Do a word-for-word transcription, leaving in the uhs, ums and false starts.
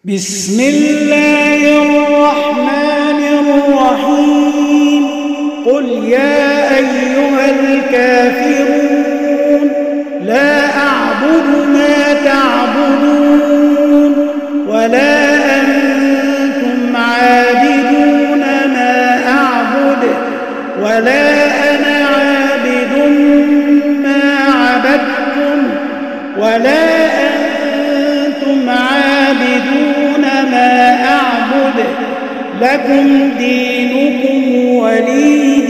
بسم الله الرحمن الرحيم قل يا أيها الكافرون لا أعبد ما تعبدون ولا أنتم عابدون ما أعبد ولا أنا عابد ما عبدتم ولا أنتم عابدون ما أعبد لكم دينكم ولي